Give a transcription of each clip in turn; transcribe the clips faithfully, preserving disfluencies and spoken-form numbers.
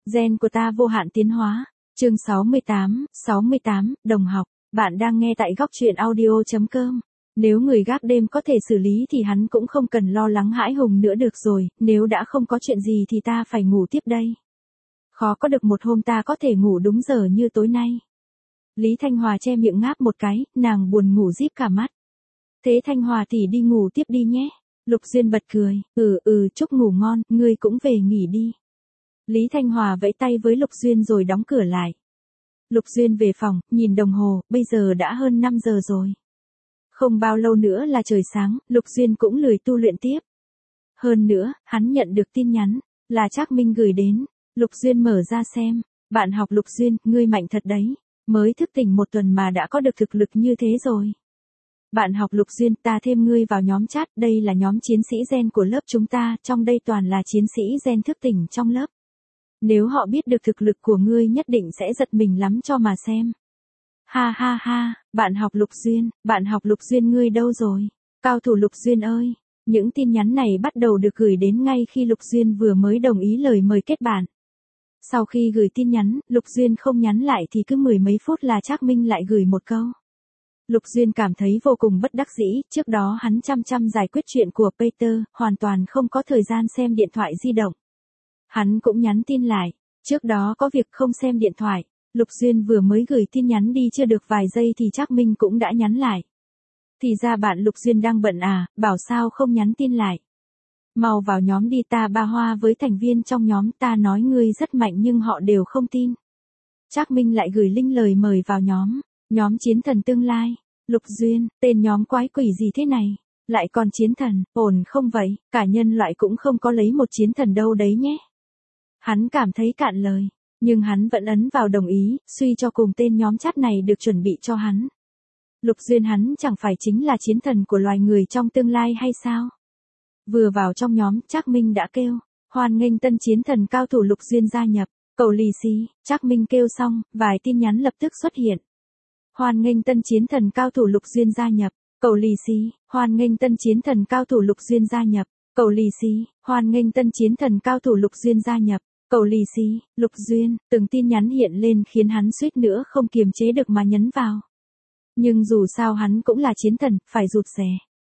Gen của ta vô hạn tiến hóa. Chương sáu mươi tám, sáu mươi tám, đồng học. Bạn đang nghe tại góc truyện audio.com. Nếu người gác đêm có thể xử lý thì hắn cũng không cần lo lắng hãi hùng nữa được rồi, nếu đã không có chuyện gì thì ta phải ngủ tiếp đây. Khó có được một hôm ta có thể ngủ đúng giờ như tối nay. Lý Thanh Hòa che miệng ngáp một cái, nàng buồn ngủ díp cả mắt. Thế Thanh Hòa tỷ đi ngủ tiếp đi nhé. Lục Duyên bật cười, ừ ừ chúc ngủ ngon, ngươi cũng về nghỉ đi. Lý Thanh Hòa vẫy tay với Lục Duyên rồi đóng cửa lại. Lục Duyên về phòng, nhìn đồng hồ, bây giờ đã hơn năm giờ rồi. Không bao lâu nữa là trời sáng, Lục Duyên cũng lười tu luyện tiếp. Hơn nữa, hắn nhận được tin nhắn, là Trác Minh gửi đến. Lục Duyên mở ra xem, bạn học Lục Duyên, ngươi mạnh thật đấy, mới thức tỉnh một tuần mà đã có được thực lực như thế rồi. Bạn học Lục Duyên, ta thêm ngươi vào nhóm chat, đây là nhóm chiến sĩ gen của lớp chúng ta, trong đây toàn là chiến sĩ gen thức tỉnh trong lớp. Nếu họ biết được thực lực của ngươi nhất định sẽ giật mình lắm cho mà xem. Ha ha ha, bạn học Lục Duyên, bạn học Lục Duyên ngươi đâu rồi? Cao thủ Lục Duyên ơi! Những tin nhắn này bắt đầu được gửi đến ngay khi Lục Duyên vừa mới đồng ý lời mời kết bạn. Sau khi gửi tin nhắn, Lục Duyên không nhắn lại thì cứ mười mấy phút là Trác Minh lại gửi một câu. Lục Duyên cảm thấy vô cùng bất đắc dĩ, trước đó hắn chăm chăm giải quyết chuyện của Peter, hoàn toàn không có thời gian xem điện thoại di động. Hắn cũng nhắn tin lại, trước đó có việc không xem điện thoại. Lục Duyên vừa mới gửi tin nhắn đi chưa được vài giây thì Trác Minh cũng đã nhắn lại. Thì ra bạn Lục Duyên đang bận à, bảo sao không nhắn tin lại. Mau vào nhóm đi, ta ba hoa với thành viên trong nhóm, ta nói ngươi rất mạnh nhưng họ đều không tin. Trác Minh lại gửi link lời mời vào nhóm, nhóm chiến thần tương lai. Lục Duyên, tên nhóm quái quỷ gì thế này, lại còn chiến thần, ổn không vậy, cả nhân loại cũng không có lấy một chiến thần đâu đấy nhé. Hắn cảm thấy cạn lời, nhưng hắn vẫn ấn vào đồng ý, suy cho cùng tên nhóm chat này được chuẩn bị cho hắn. Lục Duyên hắn chẳng phải chính là chiến thần của loài người trong tương lai hay sao? Vừa vào trong nhóm, Trác Minh đã kêu, hoan nghênh tân chiến thần cao thủ Lục Duyên gia nhập, cầu lì xì. Trác Minh kêu xong, vài tin nhắn lập tức xuất hiện. Hoan nghênh tân chiến thần cao thủ Lục Duyên gia nhập, cầu lì xì. Hoan nghênh tân chiến thần cao thủ Lục Duyên gia nhập, cầu lì xì. Hoan nghênh tân chiến thần cao thủ Lục Duyên gia nhập, cầu lì xì. Lục Duyên, từng tin nhắn hiện lên khiến hắn suýt nữa không kiềm chế được mà nhấn vào. Nhưng dù sao hắn cũng là chiến thần, phải rụt rè.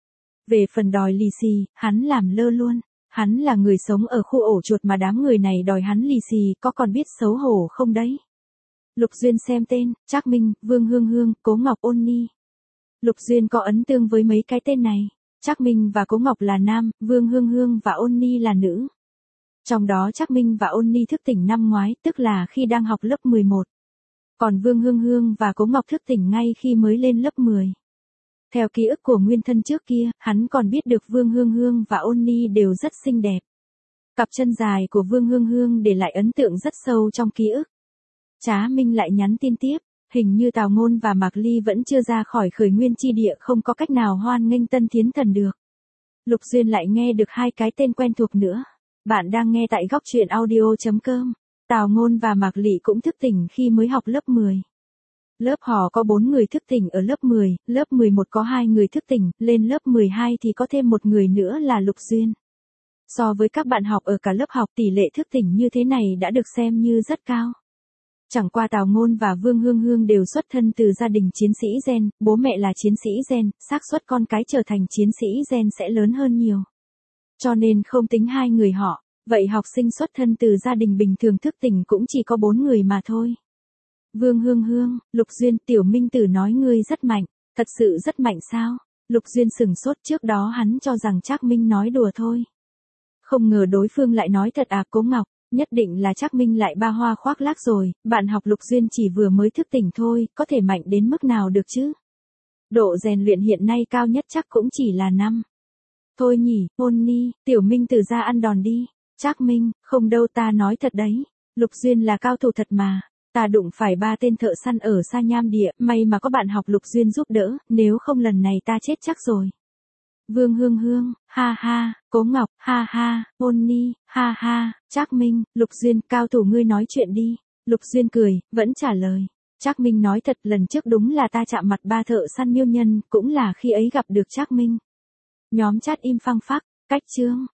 Về phần đòi lì xì, hắn làm lơ luôn. Hắn là người sống ở khu ổ chuột mà đám người này đòi hắn lì xì, có còn biết xấu hổ không đấy? Lục Duyên xem tên, Trác Minh, Vương Hương Hương, Cố Ngọc, Ôn Ni. Lục Duyên có ấn tương với mấy cái tên này. Trác Minh và Cố Ngọc là nam, Vương Hương Hương và Ôn Ni là nữ. Trong đó Trác Minh và Ôn Ni thức tỉnh năm ngoái, tức là khi đang học lớp mười một. Còn Vương Hương Hương và Cố Ngọc thức tỉnh ngay khi mới lên lớp mười. Theo ký ức của nguyên thân trước kia, hắn còn biết được Vương Hương Hương và Ôn Ni đều rất xinh đẹp. Cặp chân dài của Vương Hương Hương để lại ấn tượng rất sâu trong ký ức. Trá Minh lại nhắn tin tiếp, hình như Tào Ngôn và Mạc Ly vẫn chưa ra khỏi khởi nguyên chi địa, không có cách nào hoan nghênh tân tiến thần được. Lục Duyên lại nghe được hai cái tên quen thuộc nữa. Bạn đang nghe tại góc truyện audio.com. Tào Ngôn và Mạc Ly cũng thức tỉnh khi mới học lớp mười. Lớp họ có bốn người thức tỉnh ở lớp mười, lớp mười một có hai người thức tỉnh, lên lớp mười hai thì có thêm một người nữa là Lục Duyên. So với các bạn học ở cả lớp học, tỷ lệ thức tỉnh như thế này đã được xem như rất cao. Chẳng qua Tào Ngôn và Vương Hương Hương đều xuất thân từ gia đình chiến sĩ gen, bố mẹ là chiến sĩ gen, xác suất con cái trở thành chiến sĩ gen sẽ lớn hơn nhiều. Cho nên không tính hai người họ, vậy học sinh xuất thân từ gia đình bình thường thức tỉnh cũng chỉ có bốn người mà thôi. Vương Hương Hương, Lục Duyên, Tiểu Minh Tử nói ngươi rất mạnh, thật sự rất mạnh sao? Lục Duyên sừng sốt, trước đó hắn cho rằng Trác Minh nói đùa thôi. Không ngờ đối phương lại nói thật à. Cố Ngọc, nhất định là Trác Minh lại ba hoa khoác lác rồi, bạn học Lục Duyên chỉ vừa mới thức tỉnh thôi, có thể mạnh đến mức nào được chứ? Độ rèn luyện hiện nay cao nhất chắc cũng chỉ là năm. Thôi nhỉ, Ôn Ni, Tiểu Minh Tử ra ăn đòn đi. Trác Minh, không đâu, ta nói thật đấy, Lục Duyên là cao thủ thật mà. Ta đụng phải ba tên thợ săn ở Sa Nham Địa, may mà có bạn học Lục Duyên giúp đỡ, nếu không lần này ta chết chắc rồi. Vương Hương Hương, ha ha, Cố Ngọc, ha ha, Ôn Ni, ha ha, Trác Minh, Lục Duyên, cao thủ ngươi nói chuyện đi. Lục Duyên cười, vẫn trả lời. Trác Minh nói thật, lần trước đúng là ta chạm mặt ba thợ săn miêu nhân, cũng là khi ấy gặp được Trác Minh. Nhóm chat im phăng phắc, cách chương.